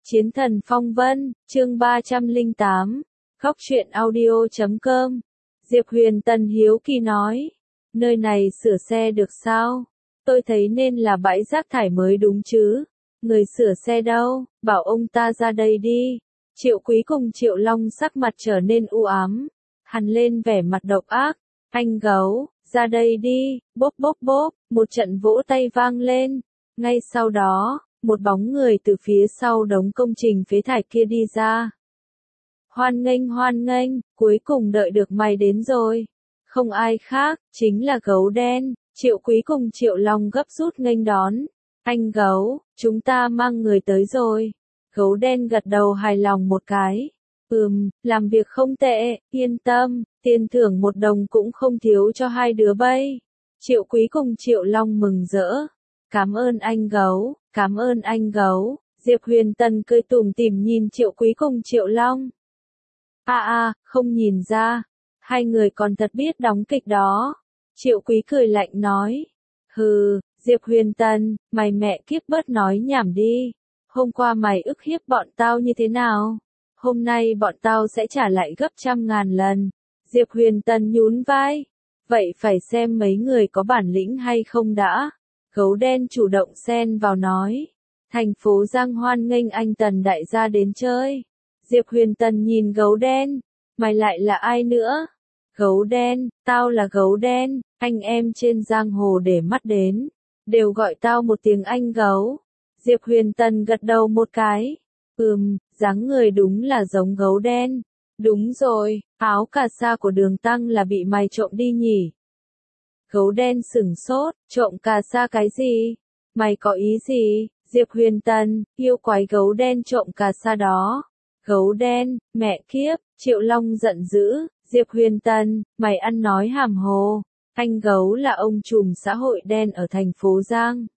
Chiến thần phong vân, chương 308, khóc chuyện audio.com. Diệp Huyền Tân hiếu kỳ nói, nơi này sửa xe được sao? Tôi thấy nên là bãi rác thải mới đúng chứ. Người sửa xe đâu, bảo ông ta ra đây đi. Triệu Quý cùng Triệu Long sắc mặt trở nên u ám, hằn lên vẻ mặt độc ác. Anh gấu, ra đây đi, bốp bốp bốp, một trận vỗ tay vang lên. Ngay sau đó, một bóng người từ phía sau đống công trình phế thải kia đi ra. Hoan nghênh, cuối cùng đợi được mày đến rồi. Không ai khác, chính là gấu đen. Triệu Quý cùng Triệu Long gấp rút nghênh đón. Anh gấu, chúng ta mang người tới rồi. Gấu đen gật đầu hài lòng một cái. Làm việc không tệ, yên tâm, tiền thưởng 1 đồng cũng không thiếu cho hai đứa bay. Triệu Quý cùng Triệu Long mừng rỡ. Cảm ơn anh gấu, cảm ơn anh gấu. Diệp Huyền Tân cười tủm tỉm nhìn Triệu Quý cùng Triệu Long. Không nhìn ra, hai người còn thật biết đóng kịch đó. Triệu Quý cười lạnh nói. Hừ, Diệp Huyền Tân, mày mẹ kiếp bớt nói nhảm đi. Hôm qua mày ức hiếp bọn tao như thế nào? Hôm nay bọn tao sẽ trả lại gấp 100.000 lần. Diệp Huyền Tân nhún vai. Vậy phải xem mấy người có bản lĩnh hay không đã. Gấu đen chủ động xen vào nói. Thành phố Giang hoan nghênh anh Tần đại gia đến chơi. Diệp Huyền Tân nhìn gấu đen. Mày lại là ai nữa? Gấu đen, tao là gấu đen, anh em trên giang hồ để mắt đến. Đều gọi tao một tiếng anh gấu. Diệp Huyền Tân gật đầu một cái. Dáng người đúng là giống gấu đen. Đúng rồi, áo cà sa của Đường Tăng là bị mày trộm đi nhỉ? Gấu đen sửng sốt, trộm cà sa cái gì? Mày có ý gì? Diệp Huyền Tân, yêu quái gấu đen trộm cà sa đó. Gấu đen, mẹ kiếp, Triệu Long giận dữ. Diệp Huyền Tân, mày ăn nói hàm hồ. Anh gấu là ông trùm xã hội đen ở thành phố Giang.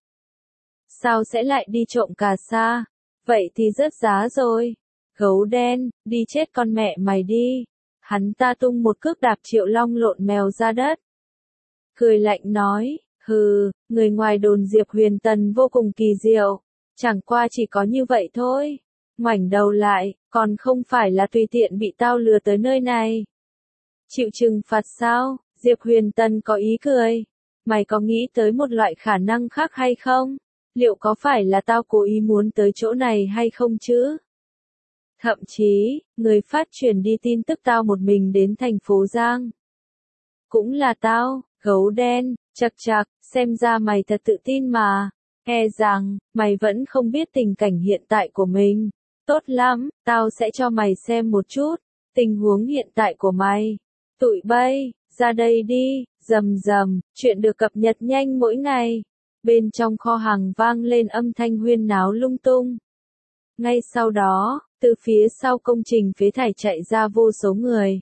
Sao sẽ lại đi trộm cà sa? Vậy thì rớt giá rồi. Gấu đen, đi chết con mẹ mày đi. Hắn ta tung một cước đạp Triệu Long lộn mèo ra đất. Cười lạnh nói, người ngoài đồn Diệp Huyền Tân vô cùng kỳ diệu. Chẳng qua chỉ có như vậy thôi. Ngoảnh đầu lại, còn không phải là tùy tiện bị tao lừa tới nơi này. Chịu trừng phạt sao? Diệp Huyền Tân có ý cười. Mày có nghĩ tới một loại khả năng khác hay không? Liệu có phải là tao cố ý muốn tới chỗ này hay không chứ? Thậm chí, người phát truyền đi tin tức tao một mình đến thành phố Giang. Cũng là tao, gấu đen, chạc, xem ra mày thật tự tin mà. E rằng, mày vẫn không biết tình cảnh hiện tại của mình. Tốt lắm, tao sẽ cho mày xem một chút, tình huống hiện tại của mày. Tụi bay, ra đây đi, rầm, chuyện được cập nhật nhanh mỗi ngày. Bên trong kho hàng vang lên âm thanh huyên náo lung tung. Ngay sau đó, từ phía sau công trình phế thải chạy ra vô số người.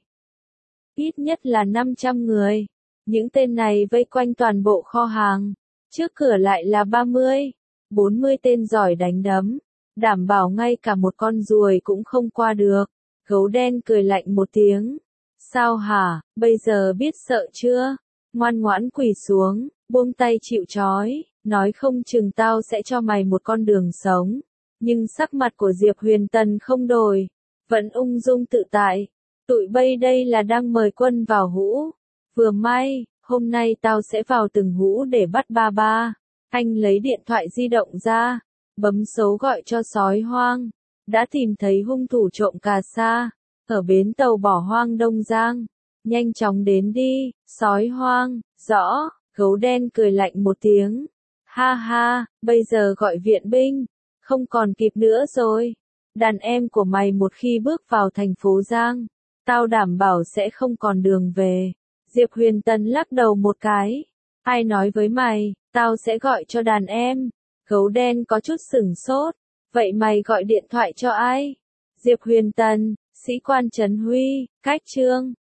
Ít nhất là 500 người. Những tên này vây quanh toàn bộ kho hàng. Trước cửa lại là 40 tên giỏi đánh đấm. Đảm bảo ngay cả một con ruồi cũng không qua được. Gấu đen cười lạnh một tiếng. Sao hả, bây giờ biết sợ chưa? Ngoan ngoãn quỳ xuống, buông tay chịu trói, nói không chừng tao sẽ cho mày một con đường sống. Nhưng sắc mặt của Diệp Huyền Tân không đổi, vẫn ung dung tự tại. Tụi bay đây là đang mời quân vào hũ. Vừa may, hôm nay tao sẽ vào từng hũ để bắt ba. Anh lấy điện thoại di động ra, bấm số gọi cho sói hoang. Đã tìm thấy hung thủ trộm cà sa, ở bến tàu bỏ hoang Đông Giang. Nhanh chóng đến đi, sói hoang. Rõ, gấu đen cười lạnh một tiếng. Ha, bây giờ gọi viện binh. Không còn kịp nữa rồi. Đàn em của mày một khi bước vào thành phố Giang, tao đảm bảo sẽ không còn đường về. Diệp Huyền Tân lắc đầu một cái. Ai nói với mày, tao sẽ gọi cho đàn em. Gấu đen có chút sửng sốt. Vậy mày gọi điện thoại cho ai? Diệp Huyền Tân, sĩ quan Trấn Huy, cách chương.